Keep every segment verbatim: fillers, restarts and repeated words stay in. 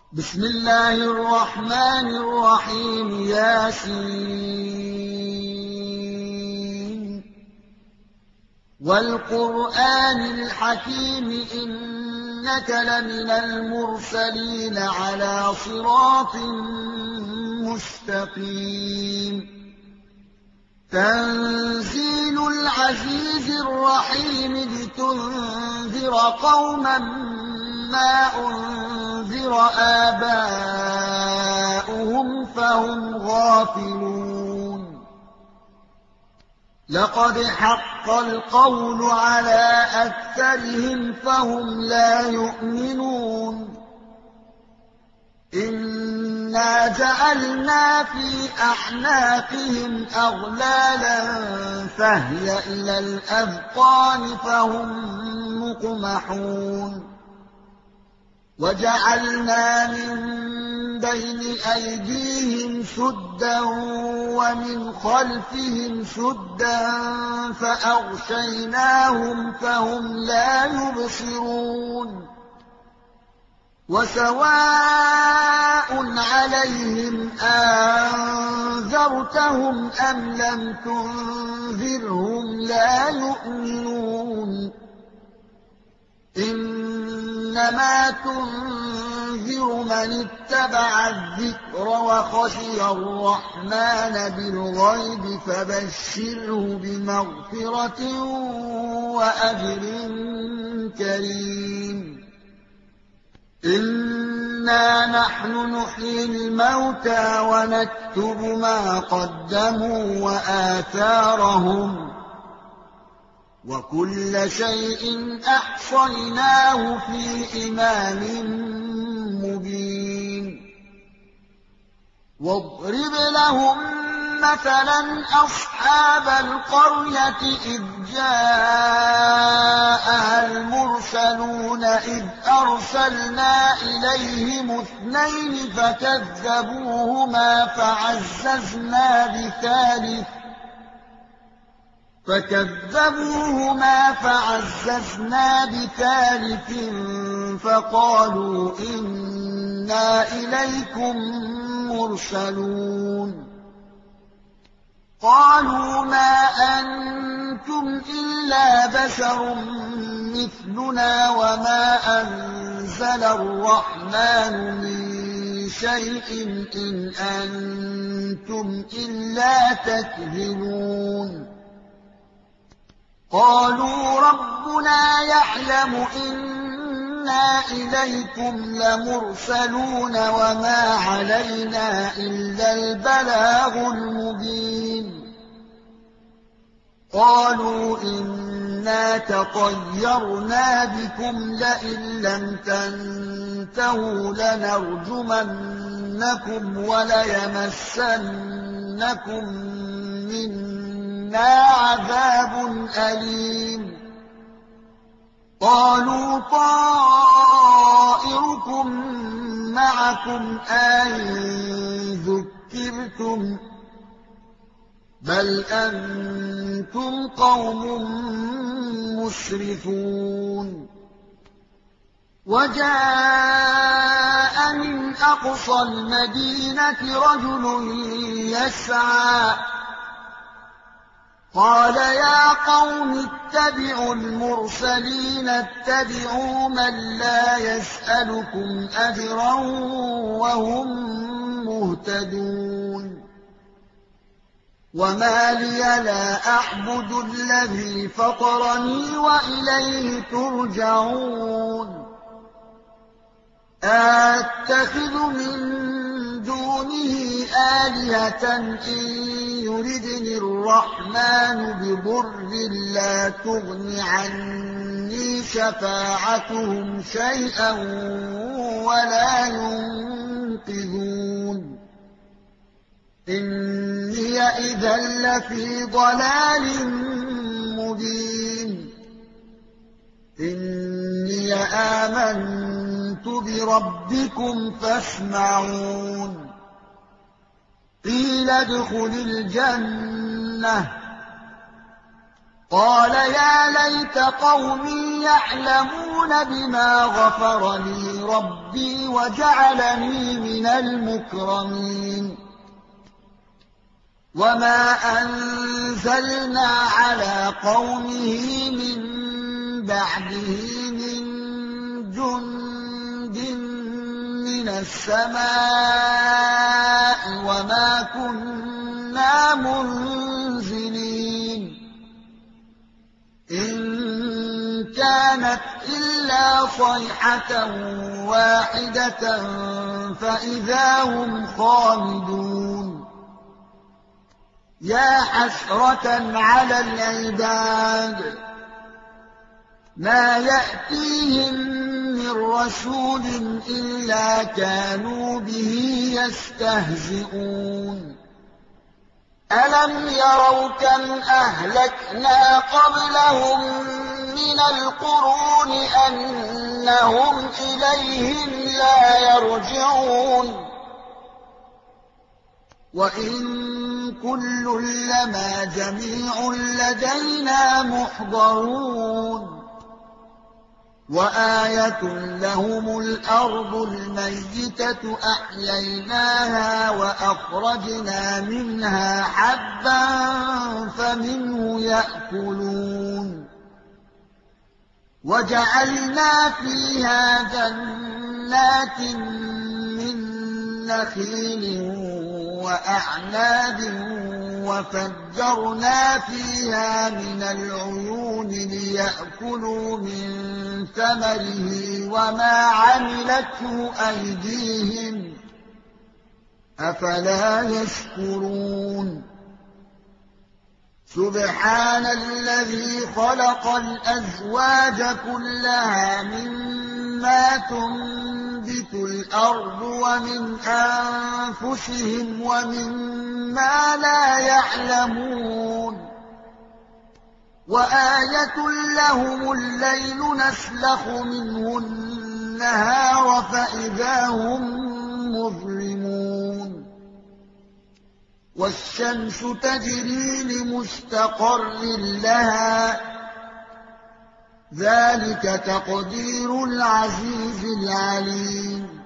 بسم الله الرحمن الرحيم ياسين والقرآن الحكيم إنك لمن المرسلين على صراط مستقيم تنزيل العزيز الرحيم لتنذر قوما ما أنذر آباؤهم فهم غافلون لقد حق القول على أكثرهم فهم لا يؤمنون إنا جعلنا في أعناقهم أغلالا فهي إلى الأذقان فهم مقمحون وجعلنا من بين أيديهم سدا ومن خلفهم سدا فأغشيناهم فهم لا يبصرون وسواء عليهم أنذرتهم أم لم تنذرهم لا يؤمنون إنما تنذر من اتبع الذكر وخشي الرحمن بالغيب فبشره بمغفرة وأجر كريم إنا نحن نحيي الموتى ونكتب ما قدموا وآثارهم وكل شيء أحصيناه في إمام مبين واضرب لهم مثلا أصحاب القرية إذ جاءها المرسلون إذ أرسلنا إليهم اثنين فكذبوهما فعززنا بثالث فكذبوهما فعززنا بثالث فقالوا إنا إليكم مرسلون قالوا ما أنتم إلا بشر مثلنا وما أنزل الرحمن من شيء إن أنتم إلا تكذبون قالوا ربنا يعلم إنا إليكم لمرسلون وما علينا إلا البلاغ المبين قالوا إنا تطيرنا بكم لئن لم تنتهوا لنرجمنكم وليمسنكم منا عذاب أليم قالوا طائركم معكم أئن ذكرتم بل أنتم قوم مسرفون وجاء من أقصى المدينة رجل يسعى قال يا قوم اتبعوا المرسلين اتبعوا من لا يسألكم أجرا وهم مهتدون وما لي لا أعبد الذي فطرني وإليه ترجعون أتخذ من دونه آلهة إن يردني الرحمن بضر لا تغن عني شفاعتهم شيئا ولا ينقذون إني إذا لفي ضلال مبين إني آمنت بربكم فاسمعون قيل ادخل الجنة قال يا ليت قومي يعلمون يفرحون بما غفر لي ربي وجعلني من المكرمين وما أنزلنا على قومه من بعده من جند من السماء وما كنا منزلين إن كانت إلا صيحة واحدة فإذا هم خامدون يا حسرة على العباد ما يأتيهم من رسول إلا كانوا به يستهزئون ألم يروا كم أهلكنا قبلهم من القرون أنهم إليهم لا يرجعون وإن كل لما جميع لدينا محضرون وآية لهم الأرض الميتة أحييناها وأخرجنا منها حبا فمنه يأكلون وجعلنا فيها جنات من نخيل وأعناب وفجرنا فيها من العيون ليأكلوا من ثمره وما عملته أيديهم أفلا يشكرون سبحان الذي خلق الأزواج كلها مما تنبت الأرض ومن أنفسهم ومما لا يعلمون وآية لهم الليل نسلخ منه النهار فإذا هم مظلمون والشمس تجري لمستقر لها ذلك تقدير العزيز العليم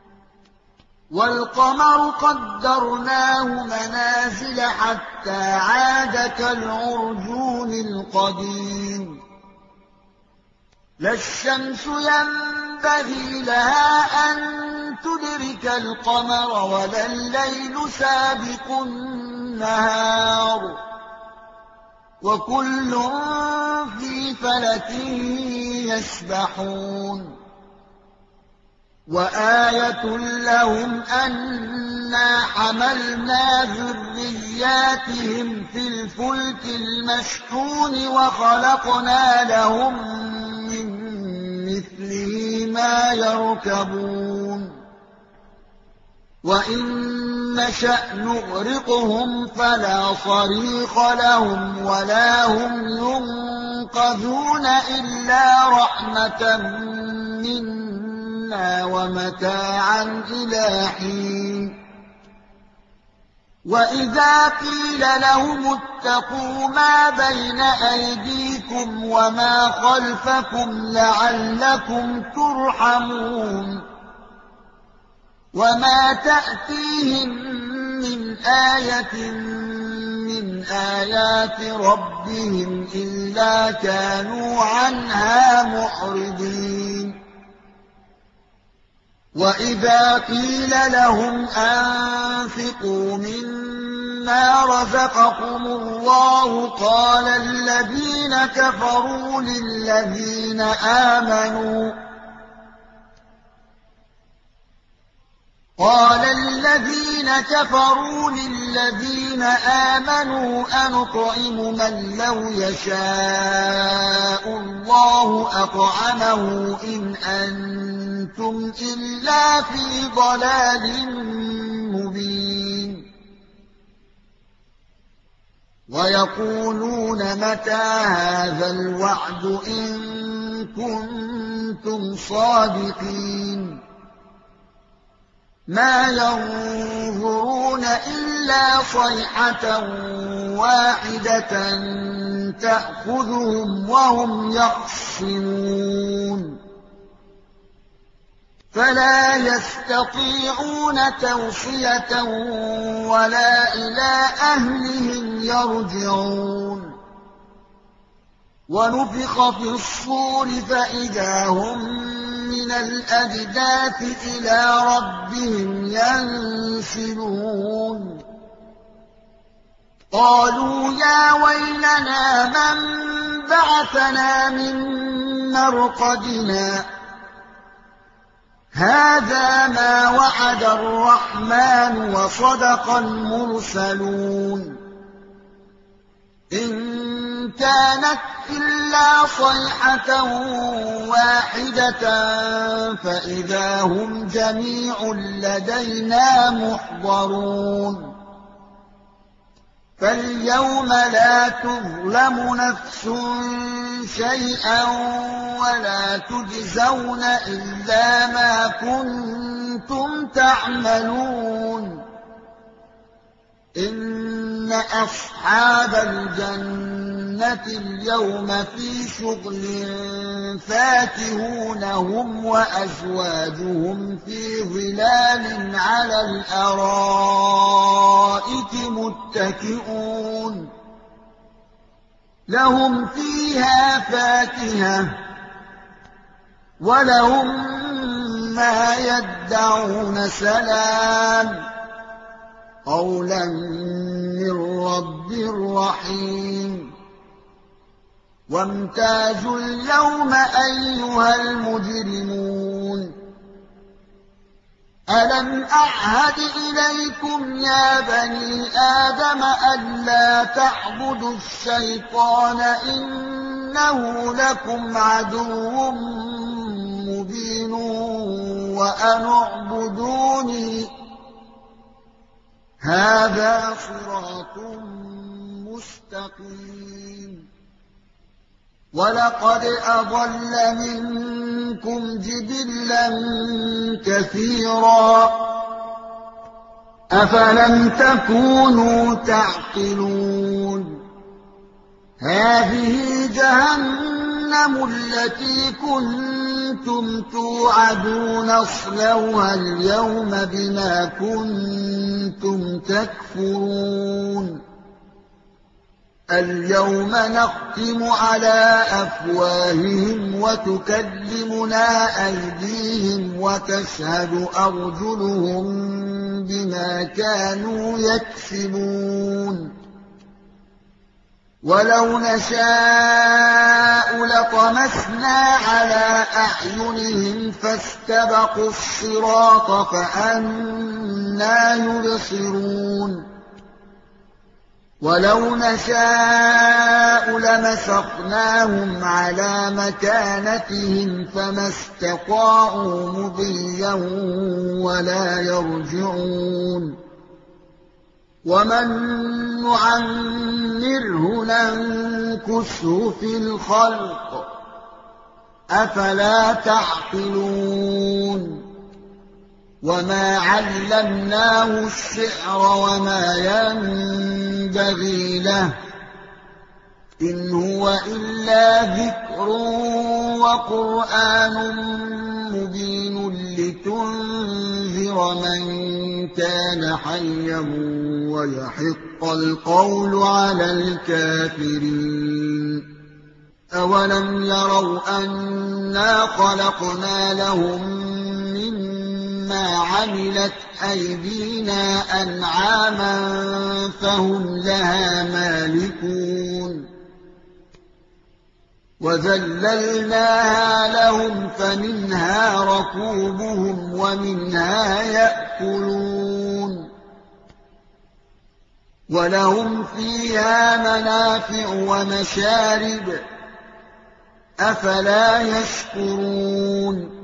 والقمر قدرناه منازل حتى عاد كالعرجون القديم لا الشمس ينبغي لها أن تدرك القمر ولا الليل سابق النهار وكل في فلك يسبحون وآية لهم أنا حملنا ذرياتهم في الفلك المشحون وخلقنا لهم من مثله ما يركبون وإن نشأ نغرقهم فلا صريخ لهم ولا هم ينقذون إلا رحمة منا ومتاعا إلى حين وإذا قيل لهم اتقوا ما بين أيديكم وما خلفكم لعلكم ترحمون وما تأتيهم من آية من آيات ربهم إلا كانوا عنها معرضين وإذا قيل لهم أنفقوا مما رزقكم الله قال الذين كفروا للذين آمنوا قال الذين كفروا للذين آمنوا أنطعم من لو يشاء الله أطعمه إن أنتم إلا في ضلال مبين ويقولون متى هذا الوعد إن كنتم صادقين ما ينظرون إلا صيحة واحدة تأخذهم وهم يخصمون فلا يستطيعون توصية ولا إلى أهلهم يرجعون ونفخ في الصور فإذا هم من الأجداث إلى ربهم ينسلون قالوا يا ويلنا من بعثنا من مرقدنا هذا ما وعد الرحمن وصدق المرسلون إن كانت إلا صيحة واحدة فإذا هم جميع لدينا محضرون فاليوم لا تظلم نفس شيئا ولا تجزون إلا ما كنتم تعملون إن أصحاب الجنة اليوم في شغل فاكهون هم وأزواجهم في ظلال على الأرائك متكئون لهم فيها فاكهة ولهم ما يدعون سلام قولا من رب رحيم وامتازوا اليوم أيها المجرمون ألم أعهد إليكم يا بني آدم ألا تعبدوا الشيطان إنه لكم عدو مبين وأن اعبدوني هذا صراط مستقيم ولقد أضل منكم جبلا كثيرا أفلم تكونوا تعقلون هذه جهنم التي كنتم توعدون اصلوها اليوم بما كنتم تكفرون اليوم نختم على أفواههم وتكلمنا أيديهم وتشهد أرجلهم بما كانوا يكسبون ولو نشاء لطمسنا على أعينهم فاستبقوا الصراط فأنى يبصرون ولو نشاء لمسخناهم على مكانتهم فما استطاعوا مضيا ولا يرجعون ومن نعمره ننكسه في الخلق أفلا تعقلون وما علمناه الشعر وما ينبغي له إن هو إلا ذكر وقرآن مبين لتنذر من كان حيا ويحق القول على الكافرين أولم يروا أنا خلقنا لهم ما عملت أيدينا أنعاما فهم لها مالكون وذللناها لهم فمنها ركوبهم ومنها يأكلون ولهم فيها منافع ومشارب أفلا يشكرون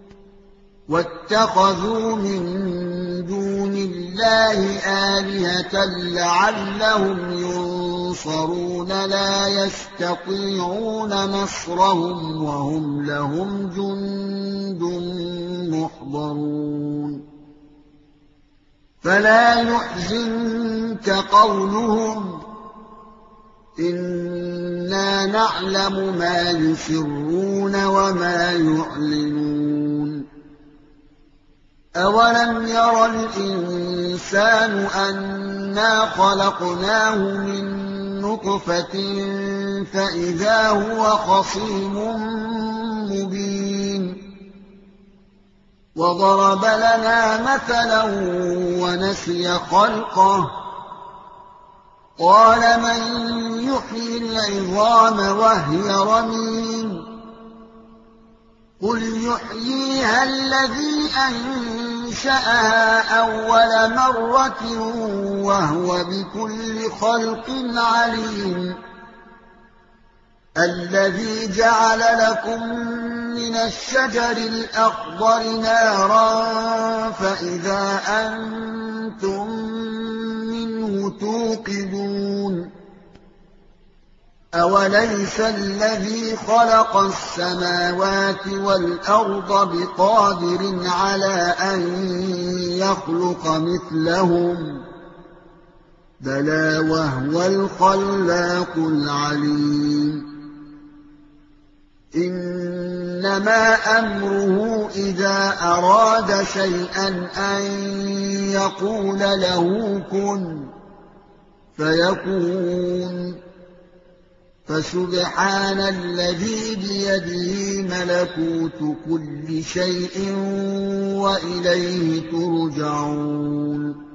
واتخذوا من دون الله آلهة لعلهم ينصرون لا يستطيعون نصرهم وهم لهم جند محضرون فلا يحزنك قولهم إنا نعلم ما يسرون وما يعلنون أَوَلَمْ يَرَ الْإِنسَانُ أَنَّا خَلَقْنَاهُ مِن نُّطْفَةٍ فَإِذَا هُوَ خَصِيمٌ مُّبِينٌ وَضَرَبَ لَنَا مَثَلًا وَنَسِيَ خَلْقَهُ قَالَ مَن يُحْيِي الْعِظَامَ وَهِيَ رَمِيمٌ قُلْ يُحْيِيهَا الَّذِي أَنشَأَهَا أَوَّلَ مَرَّةٍ وَهُوَ بِكُلِّ خَلْقٍ عَلِيمٌ الَّذِي جَعَلَ لَكُم مِّنَ الشَّجَرِ الْأَخْضَرِ نَارًا فَإِذَا أَنتُم مِّنْهُ تُوقِدُونَ أَوَلَيْسَ الَّذِي خَلَقَ السَّمَاوَاتِ وَالْأَرْضَ بِقَادِرٍ عَلَىٰ أَن يَخْلُقَ مِثْلَهُم بَلَىٰ وَهُوَ الْخَلَّاقُ الْعَلِيمُ إِنَّمَا أَمْرُهُ إِذَا أَرَادَ شَيْئًا أَن يَقُولَ لَهُ كُن فَيَكُونُ فَسُبْحَانَ الَّذِي بِيَدِهِ مَلَكُوتُ كُلِّ شَيْءٍ وَإِلَيْهِ تُرْجَعُونَ